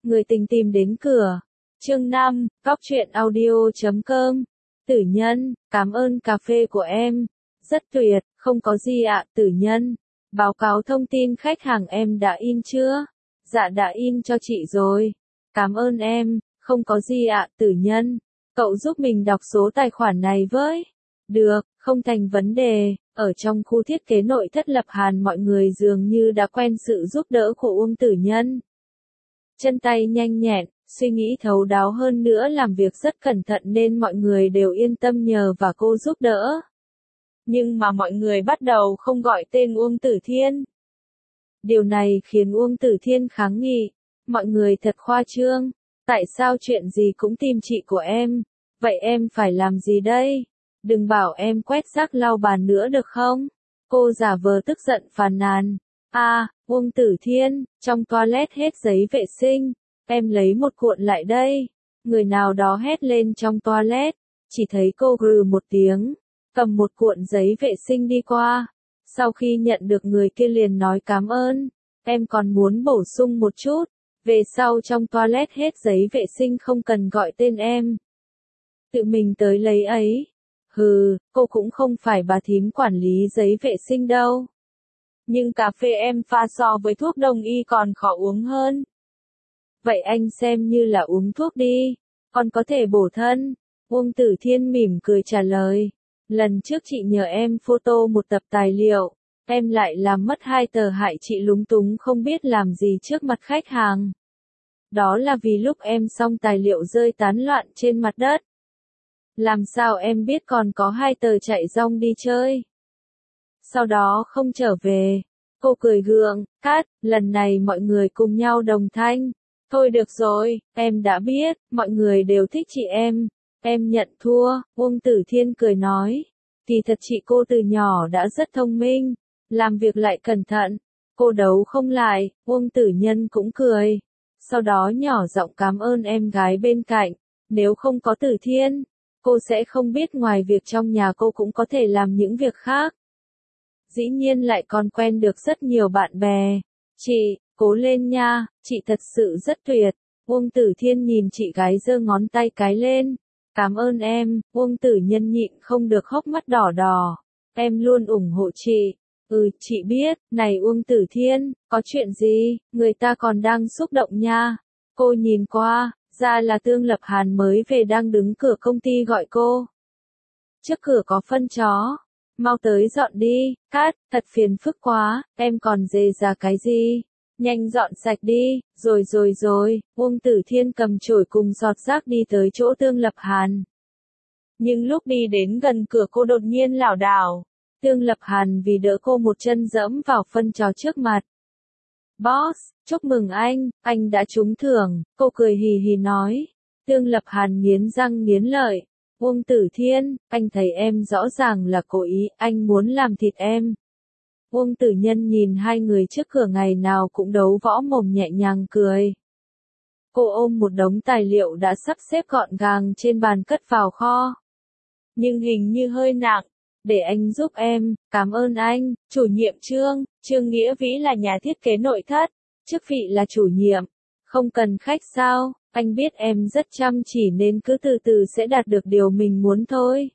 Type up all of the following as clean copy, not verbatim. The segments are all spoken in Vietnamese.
người tình tìm đến cửa. Chương 5, Góc truyện audio.com. Tử Nhân, cảm ơn cà phê của em. Rất tuyệt, không có gì ạ, Tử Nhân. Báo cáo thông tin khách hàng em đã in chưa? Dạ đã in cho chị rồi. Cảm ơn em, không có gì ạ, Tử Nhân. Cậu giúp mình đọc số tài khoản này với. Được, không thành vấn đề. Ở trong khu thiết kế nội thất Lập Hàn mọi người dường như đã quen sự giúp đỡ của Uông Tử Nhân. Chân tay nhanh nhẹn, suy nghĩ thấu đáo hơn nữa, làm việc rất cẩn thận nên mọi người đều yên tâm nhờ và cô giúp đỡ. Nhưng mà mọi người bắt đầu không gọi tên Uông Tử Thiên. Điều này khiến Uông Tử Thiên kháng nghị. Mọi người thật khoa trương. Tại sao chuyện gì cũng tìm chị của em? Vậy em phải làm gì đây? Đừng bảo em quét rác lau bàn nữa được không? Cô giả vờ tức giận phàn nàn. Uông Tử Thiên, trong toilet hết giấy vệ sinh. Em lấy một cuộn lại đây. Người nào đó hét lên trong toilet. Chỉ thấy cô gừ một tiếng, cầm một cuộn giấy vệ sinh đi qua. Sau khi nhận được người kia liền nói cảm ơn. Em còn muốn bổ sung một chút. Về sau trong toilet hết giấy vệ sinh không cần gọi tên em. Tự mình tới lấy ấy. Hừ, cô cũng không phải bà thím quản lý giấy vệ sinh đâu. Nhưng cà phê em pha so với thuốc đông y còn khó uống hơn. Vậy anh xem như là uống thuốc đi, còn có thể bổ thân. Uông Tử Thiên mỉm cười trả lời. Lần trước chị nhờ em photo một tập tài liệu, em lại làm mất 2 tờ hại chị lúng túng không biết làm gì trước mặt khách hàng. Đó là vì lúc em xong tài liệu rơi tán loạn trên mặt đất. Làm sao em biết còn có 2 tờ chạy rong đi chơi? Sau đó không trở về. Cô cười gượng, cắt, lần này mọi người cùng nhau đồng thanh. Thôi được rồi, em đã biết, mọi người đều thích chị em. Em nhận thua, Uông Tử Thiên cười nói. Kỳ thật chị cô từ nhỏ đã rất thông minh, làm việc lại cẩn thận. Cô đấu không lại, Uông Tử Nhân cũng cười. Sau đó nhỏ giọng cảm ơn em gái bên cạnh. Nếu không có Tử Thiên, cô sẽ không biết ngoài việc trong nhà cô cũng có thể làm những việc khác. Dĩ nhiên lại còn quen được rất nhiều bạn bè. Chị, cố lên nha, chị thật sự rất tuyệt. Uông Tử Thiên nhìn chị gái giơ ngón tay cái lên. Cảm ơn em, Uông Tử Nhân nhịn không được hốc mắt đỏ đỏ. Em luôn ủng hộ chị. Chị biết, này Uông Tử Thiên, có chuyện gì, người ta còn đang xúc động nha. Cô nhìn qua, ra là Tương Lập Hàn mới về đang đứng cửa công ty gọi cô. Trước cửa có phân chó. Mau tới dọn đi, Cát, thật phiền phức quá, em còn dề ra cái gì? Nhanh dọn sạch đi, rồi, Uông Tử Thiên cầm chổi cùng giọt rác đi tới chỗ Tương Lập Hàn. Nhưng lúc đi đến gần cửa cô đột nhiên lảo đảo. Tương Lập Hàn vì đỡ cô một chân dẫm vào phân chó trước mặt. Boss, chúc mừng anh đã trúng thưởng, cô cười hì hì nói. Tương Lập Hàn nghiến răng nghiến lợi. Uông Tử Thiên, anh thấy em rõ ràng là cố ý, anh muốn làm thịt em. Uông Tử Nhân nhìn hai người trước cửa ngày nào cũng đấu võ mồm nhẹ nhàng cười. Cô ôm một đống tài liệu đã sắp xếp gọn gàng trên bàn cất vào kho. Nhưng hình như hơi nặng, để anh giúp em, cảm ơn anh, chủ nhiệm Trương Nghĩa Vĩ là nhà thiết kế nội thất, chức vị là chủ nhiệm, không cần khách sao, anh biết em rất chăm chỉ nên cứ từ từ sẽ đạt được điều mình muốn thôi.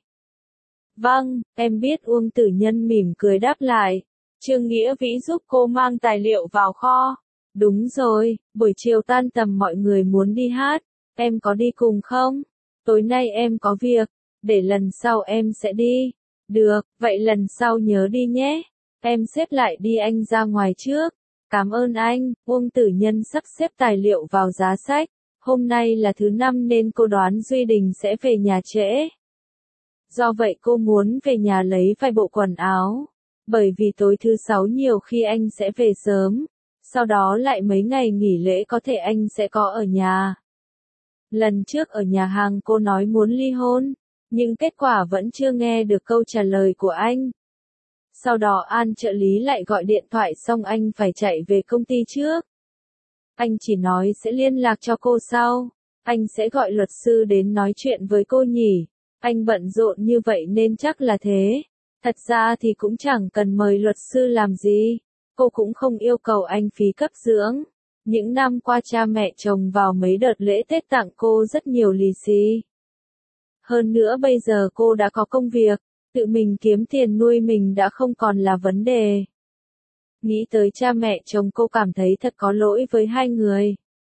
Vâng, em biết, Uông Tử Nhân mỉm cười đáp lại. Trương Nghĩa Vĩ giúp cô mang tài liệu vào kho. Đúng rồi, buổi chiều tan tầm mọi người muốn đi hát, em có đi cùng không? Tối nay em có việc, để lần sau em sẽ đi. Được, vậy lần sau nhớ đi nhé. Em xếp lại đi, anh ra ngoài trước. Cảm ơn anh, Uông Tử Nhân sắp xếp tài liệu vào giá sách. Hôm nay là thứ 5 nên cô đoán Duy Đình sẽ về nhà trễ. Do vậy cô muốn về nhà lấy vài bộ quần áo. Bởi vì tối thứ 6 nhiều khi anh sẽ về sớm. Sau đó lại mấy ngày nghỉ lễ có thể anh sẽ có ở nhà. Lần trước ở nhà hàng cô nói muốn ly hôn. Nhưng kết quả vẫn chưa nghe được câu trả lời của anh. Sau đó An trợ lý lại gọi điện thoại xong anh phải chạy về công ty trước. Anh chỉ nói sẽ liên lạc cho cô sau. Anh sẽ gọi luật sư đến nói chuyện với cô nhỉ. Anh bận rộn như vậy nên chắc là thế. Thật ra thì cũng chẳng cần mời luật sư làm gì. Cô cũng không yêu cầu anh phí cấp dưỡng. Những năm qua cha mẹ chồng vào mấy đợt lễ Tết tặng cô rất nhiều lì xì. Hơn nữa bây giờ cô đã có công việc, tự mình kiếm tiền nuôi mình đã không còn là vấn đề. Nghĩ tới cha mẹ chồng cô cảm thấy thật có lỗi với hai người.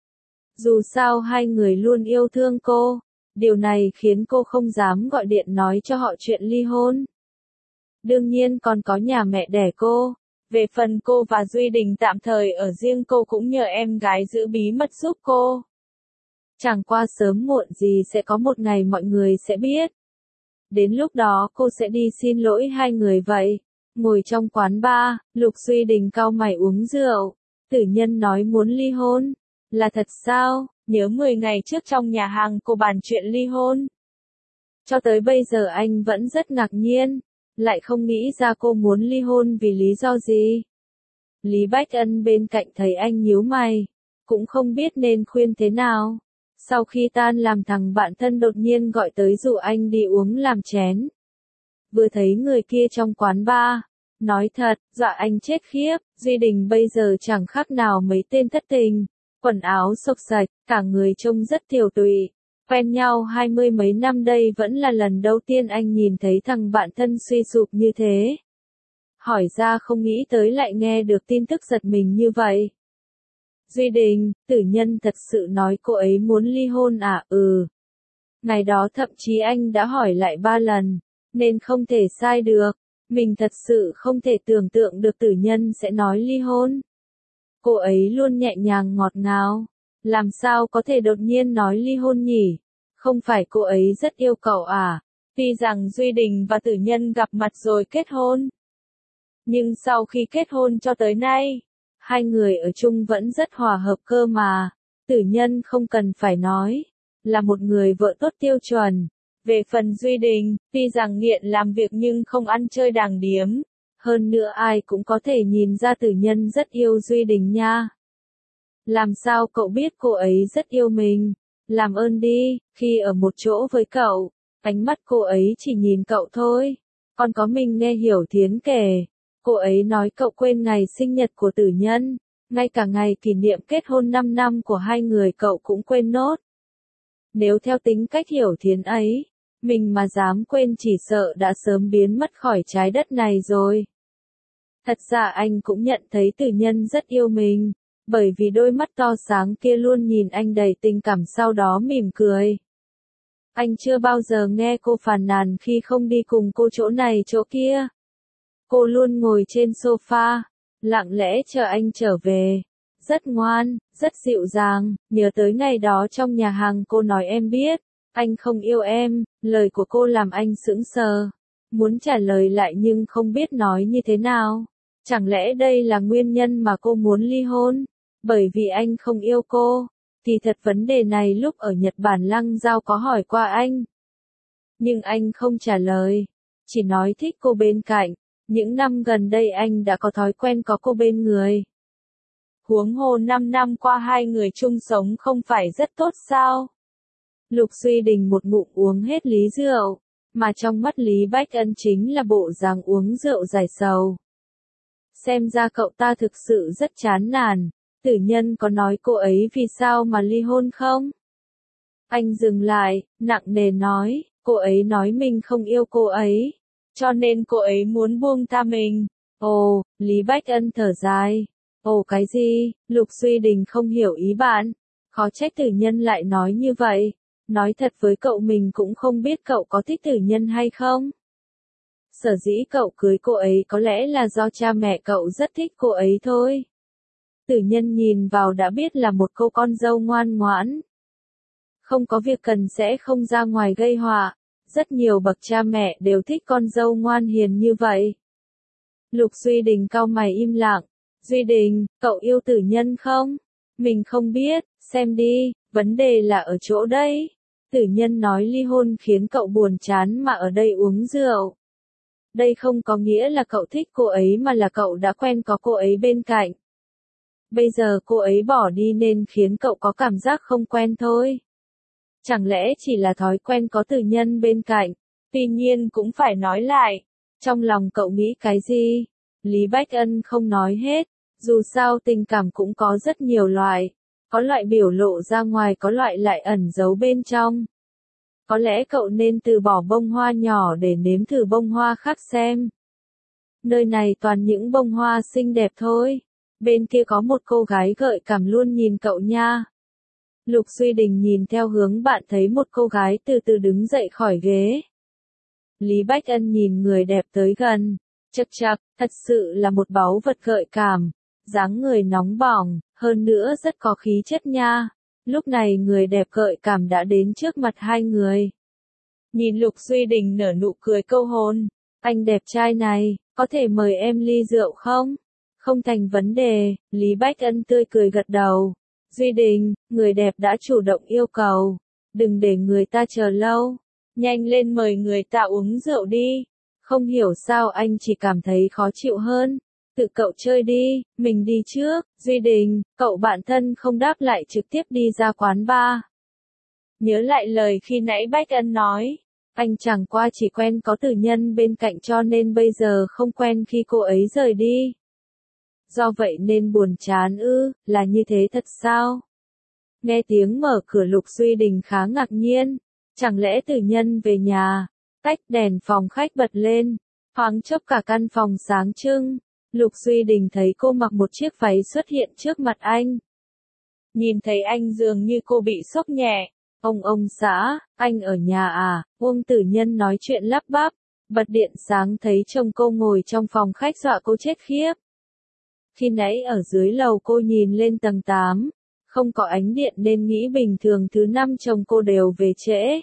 Dù sao hai người luôn yêu thương cô, điều này khiến cô không dám gọi điện nói cho họ chuyện ly hôn. Đương nhiên còn có nhà mẹ đẻ cô. Về phần cô và Duy Đình tạm thời ở riêng cô cũng nhờ em gái giữ bí mật giúp cô. Chẳng qua sớm muộn gì sẽ có một ngày mọi người sẽ biết. Đến lúc đó cô sẽ đi xin lỗi hai người vậy. Ngồi trong quán bar, Lục Duy Đình cau mày uống rượu. Tử Nhân nói muốn ly hôn. Là thật sao? Nhớ 10 ngày trước trong nhà hàng cô bàn chuyện ly hôn. Cho tới bây giờ anh vẫn rất ngạc nhiên. Lại không nghĩ ra cô muốn ly hôn vì lý do gì. Lý Bách Ân bên cạnh thấy anh nhíu mày. Cũng không biết nên khuyên thế nào. Sau khi tan làm thằng bạn thân đột nhiên gọi tới dụ anh đi uống làm chén. Vừa thấy người kia trong quán bar. Nói thật, dọa anh chết khiếp. Duy Đình bây giờ chẳng khác nào mấy tên thất tình. Quần áo xộc xạch, cả người trông rất tiều tụy. Quen nhau 20 mấy năm đây vẫn là lần đầu tiên anh nhìn thấy thằng bạn thân suy sụp như thế. Hỏi ra không nghĩ tới lại nghe được tin tức giật mình như vậy. Duy Đình, Tử Nhân thật sự nói cô ấy muốn ly hôn à? Ừ. Ngày đó thậm chí anh đã hỏi lại 3 lần, nên không thể sai được. Mình thật sự không thể tưởng tượng được Tử Nhân sẽ nói ly hôn. Cô ấy luôn nhẹ nhàng ngọt ngào. Làm sao có thể đột nhiên nói ly hôn nhỉ? Không phải cô ấy rất yêu cậu à? Tuy rằng Duy Đình và Tử Nhân gặp mặt rồi kết hôn. Nhưng sau khi kết hôn cho tới nay, hai người ở chung vẫn rất hòa hợp cơ mà. Tử Nhân không cần phải nói, là một người vợ tốt tiêu chuẩn. Về phần Duy Đình, tuy rằng nghiện làm việc nhưng không ăn chơi đàng điếm. Hơn nữa ai cũng có thể nhìn ra Tử Nhân rất yêu Duy Đình nha. Làm sao cậu biết cô ấy rất yêu mình? Làm ơn đi, khi ở một chỗ với cậu, ánh mắt cô ấy chỉ nhìn cậu thôi. Còn có mình nghe Hiểu Thiến kể. Cô ấy nói cậu quên ngày sinh nhật của Tử Nhân. Ngay cả ngày kỷ niệm kết hôn 5 năm của hai người cậu cũng quên nốt. Nếu theo tính cách Hiểu Thiến ấy, mình mà dám quên chỉ sợ đã sớm biến mất khỏi trái đất này rồi. Thật ra anh cũng nhận thấy Tử Nhân rất yêu mình, bởi vì đôi mắt to sáng kia luôn nhìn anh đầy tình cảm sau đó mỉm cười. Anh chưa bao giờ nghe cô phàn nàn khi không đi cùng cô chỗ này chỗ kia. Cô luôn ngồi trên sofa, lặng lẽ chờ anh trở về. Rất ngoan, rất dịu dàng, nhớ tới ngày đó trong nhà hàng cô nói em biết, anh không yêu em, lời của cô làm anh sững sờ. Muốn trả lời lại nhưng không biết nói như thế nào. Chẳng lẽ đây là nguyên nhân mà cô muốn ly hôn? Bởi vì anh không yêu cô. Thì thật vấn đề này lúc ở Nhật Bản Lăng Giao có hỏi qua anh. Nhưng anh không trả lời. Chỉ nói thích cô bên cạnh. Những năm gần đây anh đã có thói quen có cô bên người. Huống hồ 5 năm qua hai người chung sống không phải rất tốt sao? Lục Duy Đình một ngụm uống hết ly rượu. Mà trong mắt Lý Bách Ân chính là bộ dáng uống rượu giải sầu. Xem ra cậu ta thực sự rất chán nản. Tử Nhân có nói cô ấy vì sao mà ly hôn không? Anh dừng lại, nặng nề nói, cô ấy nói mình không yêu cô ấy. Cho nên cô ấy muốn buông tha mình. Ồ, Lý Bách Ân thở dài. Ồ cái gì? Lục Duy Đình không hiểu ý bạn. Khó trách Tử Nhân lại nói như vậy. Nói thật với cậu mình cũng không biết cậu có thích Tử Nhân hay không. Sở dĩ cậu cưới cô ấy có lẽ là do cha mẹ cậu rất thích cô ấy thôi. Tử Nhân nhìn vào đã biết là một cô con dâu ngoan ngoãn. Không có việc cần sẽ không ra ngoài gây họa. Rất nhiều bậc cha mẹ đều thích con dâu ngoan hiền như vậy. Lục Duy Đình cau mày im lặng. Duy Đình, cậu yêu Tử Nhân không? Mình không biết, xem đi, vấn đề là ở chỗ đây. Tử Nhân nói ly hôn khiến cậu buồn chán mà ở đây uống rượu. Đây không có nghĩa là cậu thích cô ấy mà là cậu đã quen có cô ấy bên cạnh. Bây giờ cô ấy bỏ đi nên khiến cậu có cảm giác không quen thôi. Chẳng lẽ chỉ là thói quen có Tử Nhân bên cạnh? Tuy nhiên cũng phải nói lại. Trong lòng cậu nghĩ cái gì? Lý Bách Ân không nói hết. Dù sao tình cảm cũng có rất nhiều loại, có loại biểu lộ ra ngoài, có loại lại ẩn giấu bên trong. Có lẽ cậu nên từ bỏ bông hoa nhỏ để nếm thử bông hoa khác xem. Nơi này toàn những bông hoa xinh đẹp thôi. Bên kia có một cô gái gợi cảm luôn nhìn cậu nha. Lục Duy Đình nhìn theo hướng bạn thấy một cô gái từ từ đứng dậy khỏi ghế. Lý Bách Ân nhìn người đẹp tới gần. Chậc chậc, thật sự là một báu vật gợi cảm. Dáng người nóng bỏng, hơn nữa rất có khí chất nha. Lúc này người đẹp gợi cảm đã đến trước mặt hai người. Nhìn Lục Duy Đình nở nụ cười câu hôn. Anh đẹp trai này, có thể mời em ly rượu không? Không thành vấn đề, Lý Bách Ân tươi cười gật đầu. Duy Đình, người đẹp đã chủ động yêu cầu. Đừng để người ta chờ lâu. Nhanh lên mời người ta uống rượu đi. Không hiểu sao anh chỉ cảm thấy khó chịu hơn. Tự cậu chơi đi, mình đi trước. Duy Đình, cậu bạn thân không đáp lại trực tiếp đi ra quán bar. Nhớ lại lời khi nãy Bách Ân nói. Anh chẳng qua chỉ quen có Tử Nhân bên cạnh cho nên bây giờ không quen khi cô ấy rời đi. Do vậy nên buồn chán ư, là như thế thật sao? Nghe tiếng mở cửa Lục Duy Đình khá ngạc nhiên. Chẳng lẽ Tử Nhân về nhà? Tách đèn phòng khách bật lên. Thoáng chốc cả căn phòng sáng trưng. Lục Duy Đình thấy cô mặc một chiếc váy xuất hiện trước mặt anh. Nhìn thấy anh dường như cô bị sốc nhẹ. Ông xã, anh ở nhà à? Uông Tử Nhân nói chuyện lắp bắp. Bật điện sáng thấy chồng cô ngồi trong phòng khách dọa cô chết khiếp. Khi nãy ở dưới lầu cô nhìn lên tầng 8. Không có ánh điện nên nghĩ bình thường thứ 5 chồng cô đều về trễ.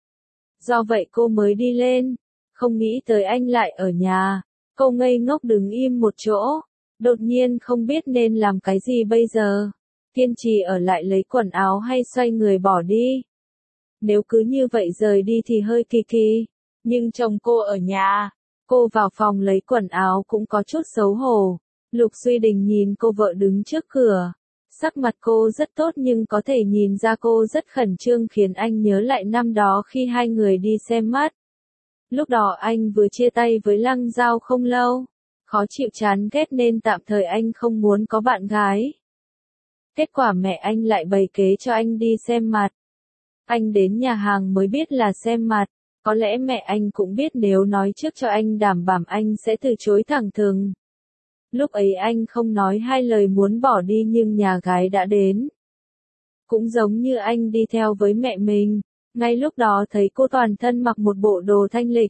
Do vậy cô mới đi lên. Không nghĩ tới anh lại ở nhà. Cô ngây ngốc đứng im một chỗ. Đột nhiên không biết nên làm cái gì bây giờ. Kiên trì ở lại lấy quần áo hay xoay người bỏ đi. Nếu cứ như vậy rời đi thì hơi kỳ kỳ. Nhưng chồng cô ở nhà. Cô vào phòng lấy quần áo cũng có chút xấu hổ. Lục Duy Đình nhìn cô vợ đứng trước cửa. Sắc mặt cô rất tốt nhưng có thể nhìn ra cô rất khẩn trương khiến anh nhớ lại năm đó khi hai người đi xem mắt. Lúc đó anh vừa chia tay với Lăng Giao không lâu. Khó chịu chán ghét nên tạm thời anh không muốn có bạn gái. Kết quả mẹ anh lại bày kế cho anh đi xem mặt. Anh đến nhà hàng mới biết là xem mặt. Có lẽ mẹ anh cũng biết nếu nói trước cho anh đảm bảo anh sẽ từ chối thẳng thừng. Lúc ấy anh không nói hai lời muốn bỏ đi nhưng nhà gái đã đến. Cũng giống như anh đi theo với mẹ mình. Ngay lúc đó thấy cô toàn thân mặc một bộ đồ thanh lịch.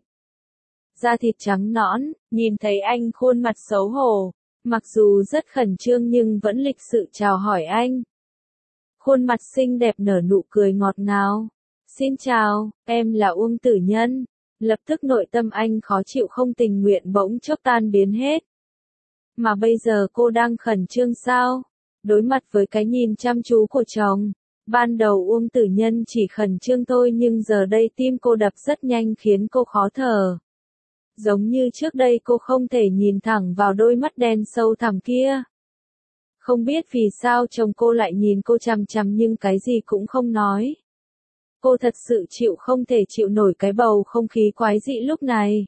Da thịt trắng nõn, nhìn thấy anh khuôn mặt xấu hổ. Mặc dù rất khẩn trương nhưng vẫn lịch sự chào hỏi anh. Khuôn mặt xinh đẹp nở nụ cười ngọt ngào. Xin chào, em là Uông Tử Nhân. Lập tức nội tâm anh khó chịu không tình nguyện bỗng chốc tan biến hết. Mà bây giờ cô đang khẩn trương sao? Đối mặt với cái nhìn chăm chú của chồng. Ban đầu Uông Tử Nhân chỉ khẩn trương thôi nhưng giờ đây tim cô đập rất nhanh khiến cô khó thở. Giống như trước đây cô không thể nhìn thẳng vào đôi mắt đen sâu thẳm kia. Không biết vì sao chồng cô lại nhìn cô chằm chằm nhưng cái gì cũng không nói. Cô thật sự không thể chịu nổi cái bầu không khí quái dị lúc này.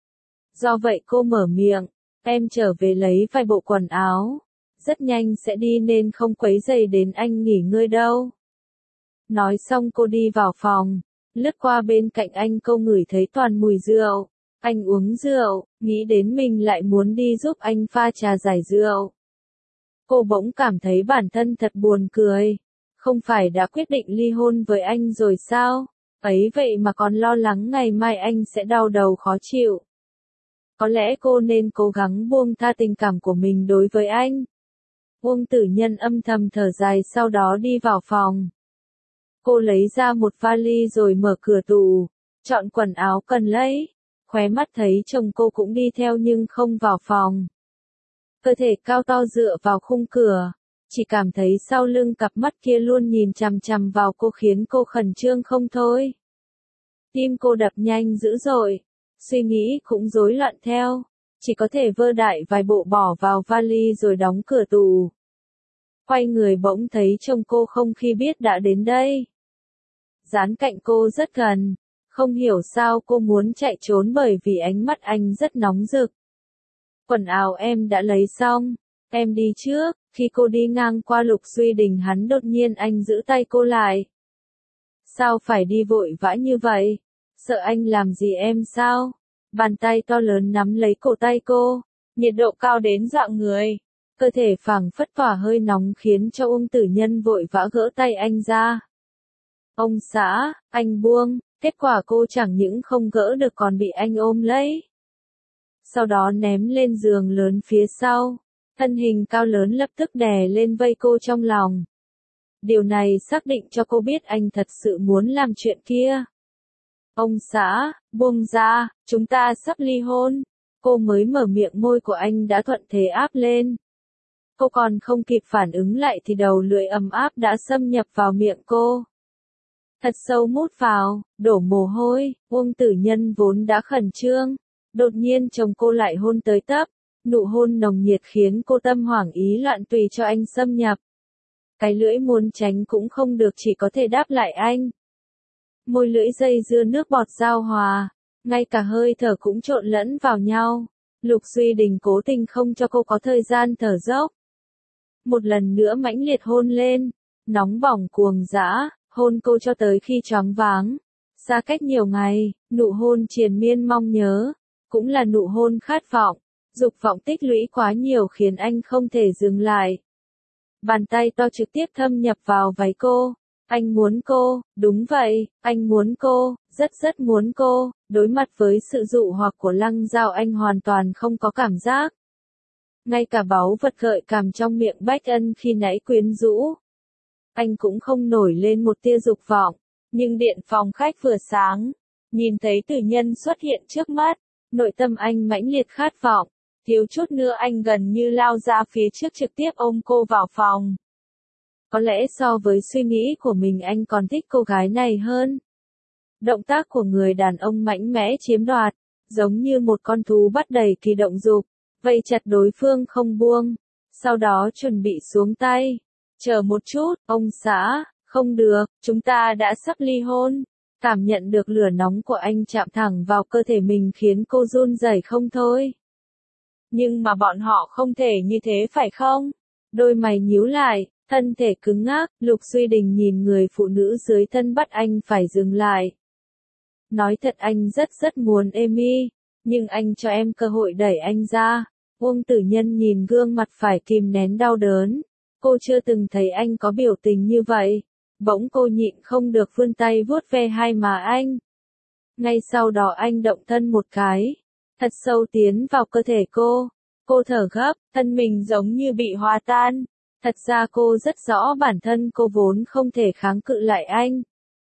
Do vậy cô mở miệng, em trở về lấy vài bộ quần áo. Rất nhanh sẽ đi nên không quấy rầy đến anh nghỉ ngơi đâu. Nói xong cô đi vào phòng, lướt qua bên cạnh anh cô ngửi thấy toàn mùi rượu. Anh uống rượu, nghĩ đến mình lại muốn đi giúp anh pha trà giải rượu. Cô bỗng cảm thấy bản thân thật buồn cười. Không phải đã quyết định ly hôn với anh rồi sao? Ấy vậy mà còn lo lắng ngày mai anh sẽ đau đầu khó chịu. Có lẽ cô nên cố gắng buông tha tình cảm của mình đối với anh. Uông Tử Nhân âm thầm thở dài sau đó đi vào phòng. Cô lấy ra một vali rồi mở cửa tủ, chọn quần áo cần lấy. Khóe mắt thấy chồng cô cũng đi theo nhưng không vào phòng. Cơ thể cao to dựa vào khung cửa. Chỉ cảm thấy sau lưng cặp mắt kia luôn nhìn chằm chằm vào cô khiến cô khẩn trương không thôi. Tim cô đập nhanh dữ dội, suy nghĩ cũng rối loạn theo, chỉ có thể vơ đại vài bộ bỏ vào vali rồi đóng cửa tủ. Quay người bỗng thấy chồng cô không khi biết đã đến đây. Dán cạnh cô rất gần, không hiểu sao cô muốn chạy trốn bởi vì ánh mắt anh rất nóng rực. Quần áo em đã lấy xong, em đi trước. Khi cô đi ngang qua Lục Duy Đình hắn đột nhiên anh giữ tay cô lại. Sao phải đi vội vã như vậy? Sợ anh làm gì em sao? Bàn tay to lớn nắm lấy cổ tay cô, nhiệt độ cao đến dọa người. Cơ thể phảng phất tỏa hơi nóng khiến cho Uông Tử Nhân vội vã gỡ tay anh ra. Ông xã, anh buông, kết quả cô chẳng những không gỡ được còn bị anh ôm lấy. Sau đó ném lên giường lớn phía sau, thân hình cao lớn lập tức đè lên vây cô trong lòng. Điều này xác định cho cô biết anh thật sự muốn làm chuyện kia. Ông xã, buông ra, chúng ta sắp ly hôn. Cô mới mở miệng môi của anh đã thuận thế áp lên. Cô còn không kịp phản ứng lại thì đầu lưỡi ấm áp đã xâm nhập vào miệng cô. Thật sâu mút vào, đổ mồ hôi, Uông Tử Nhân vốn đã khẩn trương. Đột nhiên chồng cô lại hôn tới tấp, nụ hôn nồng nhiệt khiến cô tâm hoảng ý loạn tùy cho anh xâm nhập. Cái lưỡi muốn tránh cũng không được chỉ có thể đáp lại anh. Môi lưỡi dây dưa nước bọt giao hòa, ngay cả hơi thở cũng trộn lẫn vào nhau. Lục Duy Đình cố tình không cho cô có thời gian thở dốc. Một lần nữa mãnh liệt hôn lên, nóng bỏng cuồng dã, hôn cô cho tới khi choáng váng. Xa cách nhiều ngày, nụ hôn triền miên mong nhớ, cũng là nụ hôn khát vọng. Dục vọng tích lũy quá nhiều khiến anh không thể dừng lại. Bàn tay to trực tiếp thâm nhập vào váy cô. Anh muốn cô, đúng vậy, anh muốn cô, rất muốn cô. Đối mặt với sự dụ hoặc của Lăng Dao anh hoàn toàn không có cảm giác. Ngay cả báu vật gợi cảm trong miệng Bách Ân khi nãy quyến rũ. Anh cũng không nổi lên một tia dục vọng, nhưng điện phòng khách vừa sáng, nhìn thấy Tử Nhân xuất hiện trước mắt, nội tâm anh mãnh liệt khát vọng, thiếu chút nữa anh gần như lao ra phía trước trực tiếp ôm cô vào phòng. Có lẽ so với suy nghĩ của mình anh còn thích cô gái này hơn. Động tác của người đàn ông mạnh mẽ chiếm đoạt, giống như một con thú bắt đầy kỳ động dục, vây chặt đối phương không buông, sau đó chuẩn bị xuống tay. Chờ một chút, ông xã, không được, chúng ta đã sắp ly hôn. Cảm nhận được lửa nóng của anh chạm thẳng vào cơ thể mình khiến cô run rẩy không thôi. Nhưng mà bọn họ không thể như thế phải không? Đôi mày nhíu lại, thân thể cứng ngắc, Lục Duy Đình nhìn người phụ nữ dưới thân bắt anh phải dừng lại. Nói thật anh rất muốn Amy, nhưng anh cho em cơ hội đẩy anh ra. Uông Tử Nhân nhìn gương mặt phải kìm nén đau đớn. Cô chưa từng thấy anh có biểu tình như vậy. Bỗng cô nhịn không được vươn tay vuốt ve hai má anh. Ngay sau đó anh động thân một cái, thật sâu tiến vào cơ thể cô. Cô thở gấp, thân mình giống như bị hòa tan. Thật ra cô rất rõ bản thân cô vốn không thể kháng cự lại anh.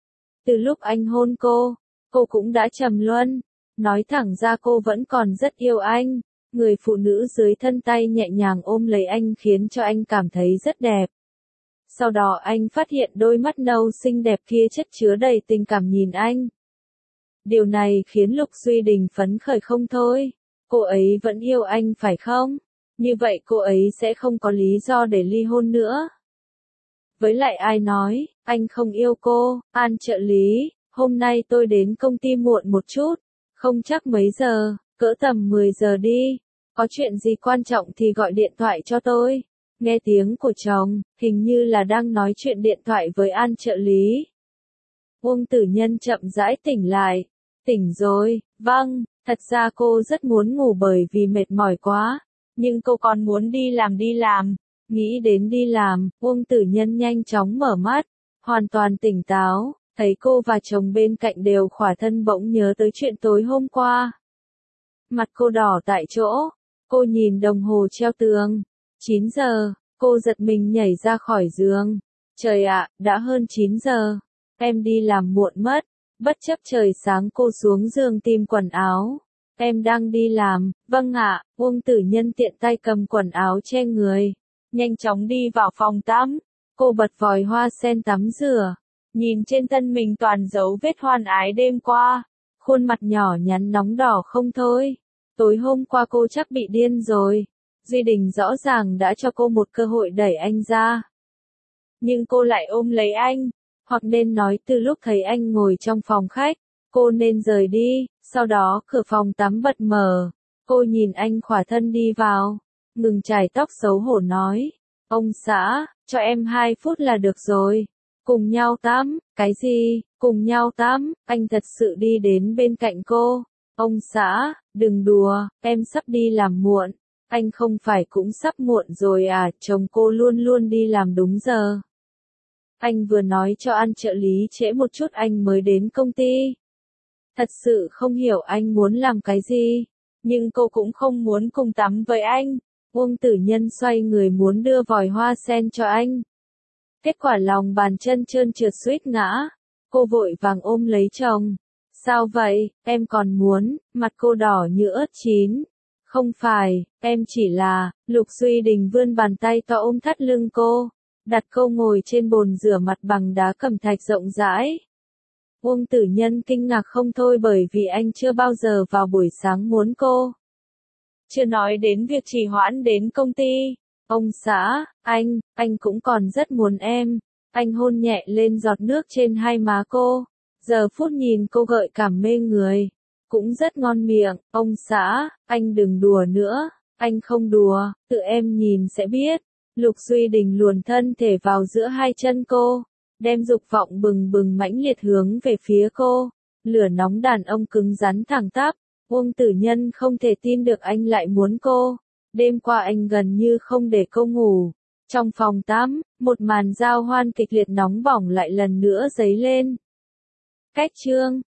Từ lúc anh hôn cô cũng đã trầm luân. Nói thẳng ra cô vẫn còn rất yêu anh. Người phụ nữ dưới thân tay nhẹ nhàng ôm lấy anh khiến cho anh cảm thấy rất đẹp. Sau đó anh phát hiện đôi mắt nâu xinh đẹp kia chất chứa đầy tình cảm nhìn anh. Điều này khiến Lục Duy Đình phấn khởi không thôi. Cô ấy vẫn yêu anh phải không? Như vậy cô ấy sẽ không có lý do để ly hôn nữa. Với lại ai nói, anh không yêu cô, An trợ lý, hôm nay tôi đến công ty muộn một chút, không chắc mấy giờ, cỡ tầm 10 giờ đi, có chuyện gì quan trọng thì gọi điện thoại cho tôi. Nghe tiếng của chồng, hình như là đang nói chuyện điện thoại với An trợ lý. Uông Tử Nhân chậm rãi tỉnh lại. Tỉnh rồi, vâng, thật ra cô rất muốn ngủ bởi vì mệt mỏi quá, nhưng cô còn muốn đi làm. Nghĩ đến đi làm, Uông Tử Nhân nhanh chóng mở mắt, hoàn toàn tỉnh táo, thấy cô và chồng bên cạnh đều khỏa thân bỗng nhớ tới chuyện tối hôm qua. Mặt cô đỏ tại chỗ, cô nhìn đồng hồ treo tường. 9 giờ, cô giật mình nhảy ra khỏi giường. Trời ạ, đã hơn 9 giờ. Em đi làm muộn mất. Bất chấp trời sáng cô xuống giường tìm quần áo. Em đang đi làm, vâng ạ. Uông Tử Nhân tiện tay cầm quần áo che người. Nhanh chóng đi vào phòng tắm. Cô bật vòi hoa sen tắm rửa. Nhìn trên thân mình toàn dấu vết hoan ái đêm qua. Khuôn mặt nhỏ nhắn nóng đỏ không thôi. Tối hôm qua cô chắc bị điên rồi. Duy Đình rõ ràng đã cho cô một cơ hội đẩy anh ra. Nhưng cô lại ôm lấy anh. Hoặc nên nói từ lúc thấy anh ngồi trong phòng khách, cô nên rời đi. Sau đó cửa phòng tắm bật mở. Cô nhìn anh khỏa thân đi vào. ngừng chải tóc xấu hổ nói. Ông xã, cho em 2 phút là được rồi. Cùng nhau tắm, cái gì, cùng nhau tắm, anh thật sự đi đến bên cạnh cô. Ông xã, đừng đùa, em sắp đi làm muộn. Anh không phải cũng sắp muộn rồi à, chồng cô luôn luôn đi làm đúng giờ. Anh vừa nói cho An trợ lý trễ một chút anh mới đến công ty. Thật sự không hiểu anh muốn làm cái gì, nhưng cô cũng không muốn cùng tắm với anh. Uông Tử Nhân xoay người muốn đưa vòi hoa sen cho anh. Kết quả lòng bàn chân trơn trượt suýt ngã. Cô vội vàng ôm lấy chồng. Sao vậy, em còn muốn, mặt cô đỏ như ớt chín. Không phải, em chỉ là, Lục Duy Đình vươn bàn tay to ôm thắt lưng cô, đặt cô ngồi trên bồn rửa mặt bằng đá cẩm thạch rộng rãi. Uông Tử Nhân kinh ngạc không thôi bởi vì anh chưa bao giờ vào buổi sáng muốn cô. Chưa nói đến việc trì hoãn đến công ty. Ông xã, anh cũng còn rất muốn em. Anh hôn nhẹ lên giọt nước trên hai má cô. Giờ phút nhìn cô gợi cảm mê người. Cũng rất ngon miệng. Ông xã, anh đừng đùa nữa. Anh không đùa, tự em nhìn sẽ biết. Lục Duy Đình luồn thân thể vào giữa hai chân cô, đem dục vọng bừng bừng mãnh liệt hướng về phía cô. Lửa nóng đàn ông cứng rắn thẳng tắp. Uông Tử Nhân không thể tin được anh lại muốn cô. Đêm qua anh gần như không để cô ngủ. Trong phòng tắm, một màn giao hoan kịch liệt nóng bỏng lại lần nữa dấy lên. Cách chương